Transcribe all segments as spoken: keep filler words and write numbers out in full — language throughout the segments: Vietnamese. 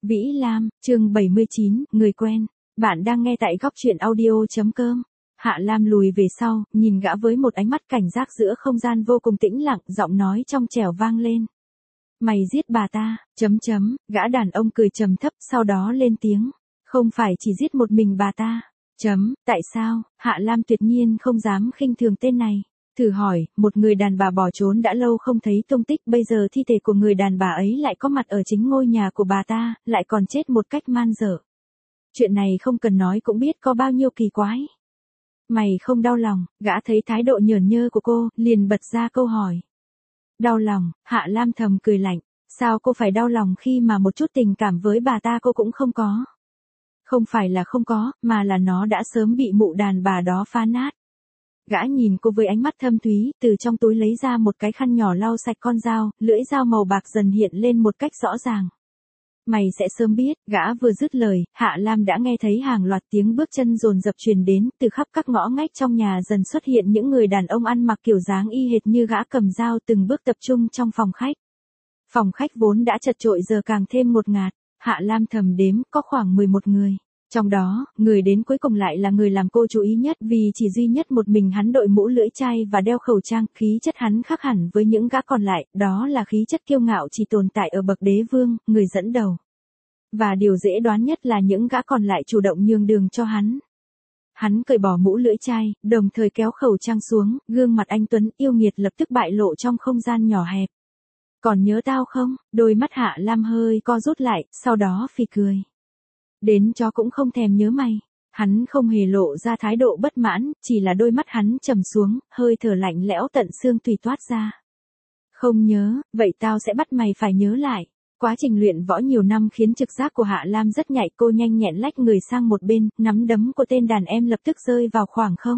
Vĩ Lam, chương bảy mươi chín, người quen. Bạn đang nghe tại góc truyện audio.com. Hạ Lam lùi về sau, nhìn gã với một ánh mắt cảnh giác giữa không gian vô cùng tĩnh lặng, giọng nói trong trẻo vang lên. Mày giết bà ta, chấm chấm, gã đàn ông cười trầm thấp, sau đó lên tiếng. Không phải chỉ giết một mình bà ta, chấm, tại sao? Hạ Lam tuyệt nhiên không dám khinh thường tên này. Thử hỏi, một người đàn bà bỏ trốn đã lâu không thấy tung tích, bây giờ thi thể của người đàn bà ấy lại có mặt ở chính ngôi nhà của bà ta, lại còn chết một cách man dở. Chuyện này không cần nói cũng biết có bao nhiêu kỳ quái. Mày không đau lòng? Gã thấy thái độ nhởn nhơ của cô, liền bật ra câu hỏi. Đau lòng? Hạ Lam thầm cười lạnh. Sao cô phải đau lòng khi mà một chút tình cảm với bà ta cô cũng không có? Không phải là không có, mà là nó đã sớm bị mụ đàn bà đó phá nát. Gã nhìn cô với ánh mắt thâm thúy, từ trong túi lấy ra một cái khăn nhỏ lau sạch con dao, lưỡi dao màu bạc dần hiện lên một cách rõ ràng. Mày sẽ sớm biết, gã vừa dứt lời, Hạ Lam đã nghe thấy hàng loạt tiếng bước chân dồn dập truyền đến, từ khắp các ngõ ngách trong nhà dần xuất hiện những người đàn ông ăn mặc kiểu dáng y hệt như gã cầm dao từng bước tập trung trong phòng khách. Phòng khách vốn đã chật chội giờ càng thêm ngột ngạt, Hạ Lam thầm đếm có khoảng mười một người. Trong đó, người đến cuối cùng lại là người làm cô chú ý nhất vì chỉ duy nhất một mình hắn đội mũ lưỡi chai và đeo khẩu trang, khí chất hắn khác hẳn với những gã còn lại, đó là khí chất kiêu ngạo chỉ tồn tại ở bậc đế vương, người dẫn đầu. Và điều dễ đoán nhất là những gã còn lại chủ động nhường đường cho hắn. Hắn cởi bỏ mũ lưỡi chai, đồng thời kéo khẩu trang xuống, gương mặt anh tuấn yêu nghiệt lập tức bại lộ trong không gian nhỏ hẹp. Còn nhớ tao không? Đôi mắt Hạ Lam hơi co rút lại, sau đó phì cười. Đến chó cũng không thèm nhớ mày. Hắn không hề lộ ra thái độ bất mãn, chỉ là đôi mắt hắn trầm xuống, hơi thở lạnh lẽo tận xương tùy toát ra. Không nhớ, vậy tao sẽ bắt mày phải nhớ lại. Quá trình luyện võ nhiều năm khiến trực giác của Hạ Lam rất nhạy, cô nhanh nhẹn lách người sang một bên, nắm đấm của tên đàn em lập tức rơi vào khoảng không.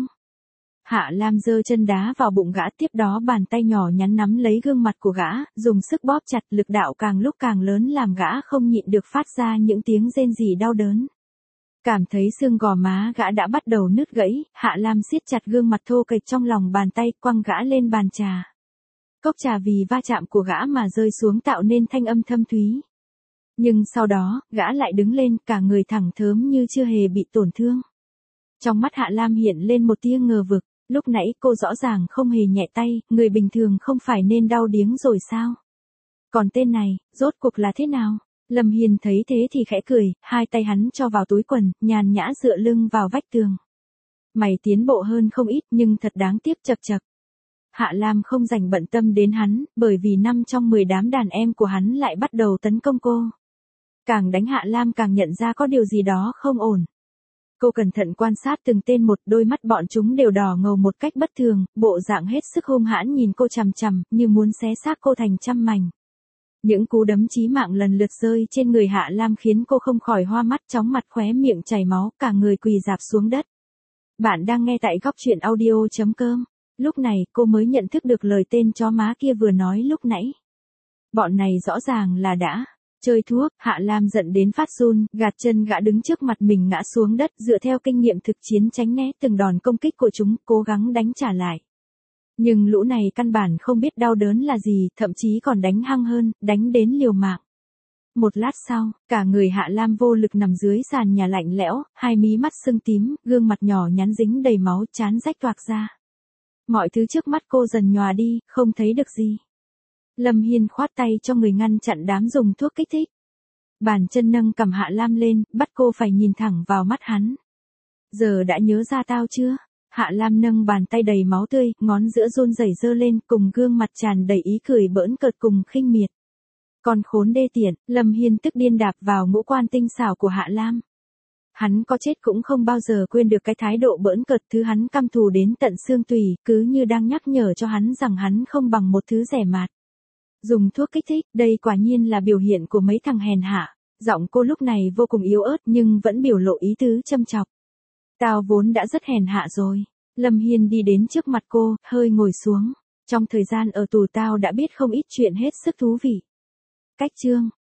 Hạ Lam giơ chân đá vào bụng gã, tiếp đó bàn tay nhỏ nhắn nắm lấy gương mặt của gã, dùng sức bóp chặt, lực đạo càng lúc càng lớn làm gã không nhịn được phát ra những tiếng rên rỉ đau đớn. Cảm thấy xương gò má gã đã bắt đầu nứt gãy, Hạ Lam siết chặt gương mặt thô kệch trong lòng bàn tay, quăng gã lên bàn trà. Cốc trà vì va chạm của gã mà rơi xuống tạo nên thanh âm thâm thúy. Nhưng sau đó, gã lại đứng lên, cả người thẳng thớm như chưa hề bị tổn thương. Trong mắt Hạ Lam hiện lên một tia ngờ vực. Lúc nãy cô rõ ràng không hề nhẹ tay, người bình thường không phải nên đau điếng rồi sao? Còn tên này, rốt cuộc là thế nào? Lâm Hiên thấy thế thì khẽ cười, hai tay hắn cho vào túi quần, nhàn nhã dựa lưng vào vách tường. Mày tiến bộ hơn không ít nhưng thật đáng tiếc chập chập. Hạ Lam không dành bận tâm đến hắn, bởi vì năm trong mười đám đàn em của hắn lại bắt đầu tấn công cô. Càng đánh Hạ Lam càng nhận ra có điều gì đó không ổn. Cô cẩn thận quan sát từng tên một, đôi mắt bọn chúng đều đỏ ngầu một cách bất thường, bộ dạng hết sức hung hãn nhìn cô chằm chằm, như muốn xé xác cô thành trăm mảnh. Những cú đấm chí mạng lần lượt rơi trên người Hạ Lam khiến cô không khỏi hoa mắt, chóng mặt, khóe miệng chảy máu, cả người quỳ rạp xuống đất. Bạn đang nghe tại góc truyện audio.com. Lúc này, cô mới nhận thức được lời tên chó má kia vừa nói lúc nãy. Bọn này rõ ràng là đã chơi thuốc. Hạ Lam giận đến phát run, gạt chân gã đứng trước mặt mình ngã xuống đất, dựa theo kinh nghiệm thực chiến tránh né từng đòn công kích của chúng, cố gắng đánh trả lại. Nhưng lũ này căn bản không biết đau đớn là gì, thậm chí còn đánh hăng hơn, đánh đến liều mạng. Một lát sau, cả người Hạ Lam vô lực nằm dưới sàn nhà lạnh lẽo, hai mí mắt sưng tím, gương mặt nhỏ nhắn dính đầy máu, trán rách toạc ra. Mọi thứ trước mắt cô dần nhòa đi, không thấy được gì. Lâm Hiên khoát tay cho người ngăn chặn đám dùng thuốc kích thích. Bàn chân nâng cầm Hạ Lam lên, bắt cô phải nhìn thẳng vào mắt hắn. Giờ đã nhớ ra tao chưa? Hạ Lam nâng bàn tay đầy máu tươi, ngón giữa run rẩy giơ lên, cùng gương mặt tràn đầy ý cười bỡn cợt cùng khinh miệt. Con khốn đê tiện, Lâm Hiên tức điên đạp vào ngũ quan tinh xảo của Hạ Lam. Hắn có chết cũng không bao giờ quên được cái thái độ bỡn cợt, thứ hắn căm thù đến tận xương tủy, cứ như đang nhắc nhở cho hắn rằng hắn không bằng một thứ rẻ mạt. Dùng thuốc kích thích, đây quả nhiên là biểu hiện của mấy thằng hèn hạ. Giọng cô lúc này vô cùng yếu ớt nhưng vẫn biểu lộ ý tứ châm chọc. Tao vốn đã rất hèn hạ rồi. Lâm Hiên đi đến trước mặt cô, hơi ngồi xuống. Trong thời gian ở tù tao đã biết không ít chuyện hết sức thú vị. Cách chương,